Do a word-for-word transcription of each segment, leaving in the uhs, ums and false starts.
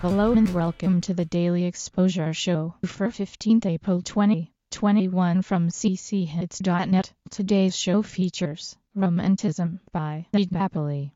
Hello and welcome to the Daily Exposure Show for fifteenth April twenty twenty-one from c c hits dot net. Today's show features Romantism by Ed Napoli.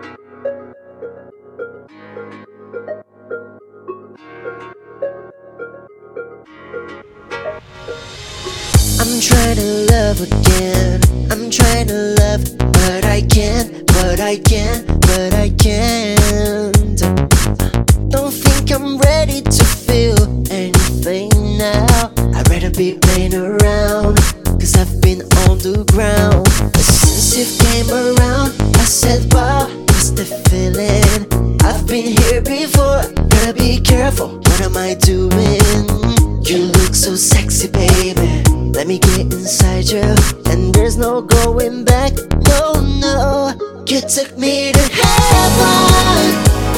I'm trying to love again. I'm trying to love, but I can't, but I can't, but I can't. Don't think I'm ready to feel anything now. I'd rather be playing around, cause I've been on the ground. But since you came around, I said, wow, what's the feeling? I've been here before, gotta be careful, what am I doing? You look so sexy, baby. Let me get inside you, and there's no going back. No, no, you took me to heaven,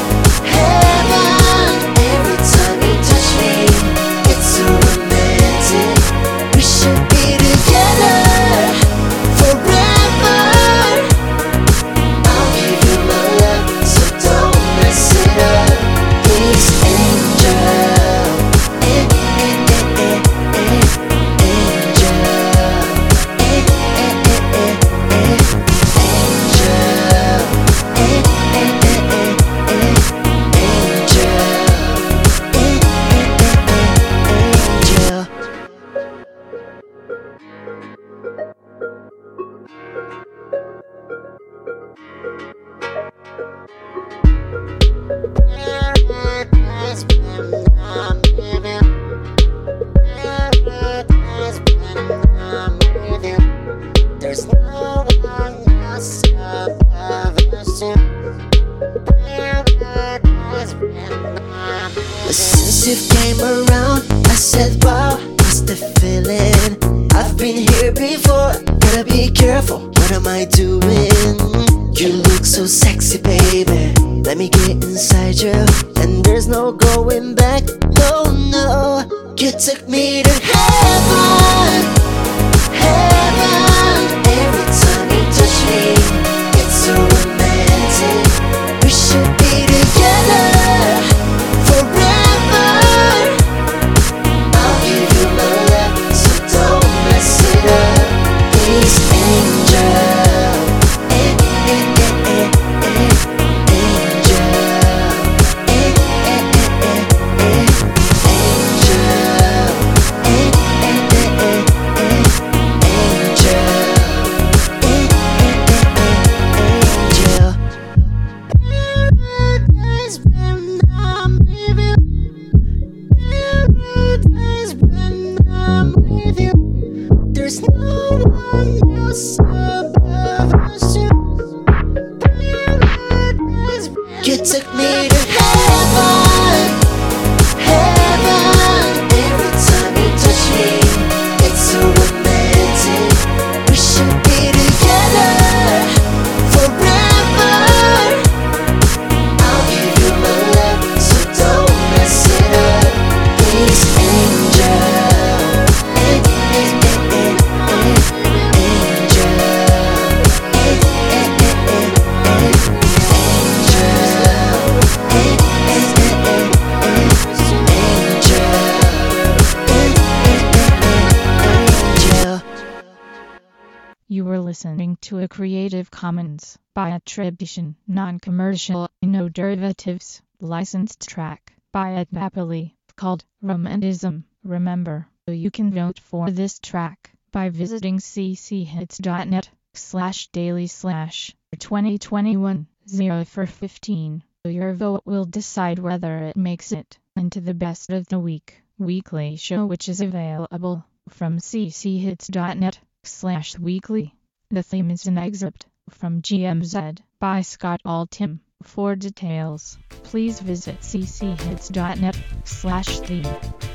heaven. Every time you touch me, it's so romantic. We should be together forever. I'll give you my love, so don't mess it up, please, angel. There's no one else above us. But since you came around, I said, wow, what's the feeling? I've been here before, gotta be careful, what am I doing? You look so sexy, baby. Let me get inside you, and there's no going back. No, no, you took me to heaven, heaven. Every time you touch me, it's so romantic. We should be together forever. I'll give you my love, so don't mess it up, please, angel. There's no one else above us. You took me to heaven, heaven. Every time you touch me, it's so romantic. We should be together forever. I'll give you my love, so don't mess it up, please, angel. You were listening to a Creative Commons by attribution, non-commercial, no derivatives, licensed track by Ed Napoli called Romantism. Remember, you can vote for this track by visiting c c hits dot net slash daily slash twenty twenty-one zero for fifteen. Your vote will decide whether it makes it into the best of the week weekly show, which is available from c c hits dot net slash weekly. The theme is an excerpt from G M Z by Scott Altham. For details, please visit c c hits dot net slash theme.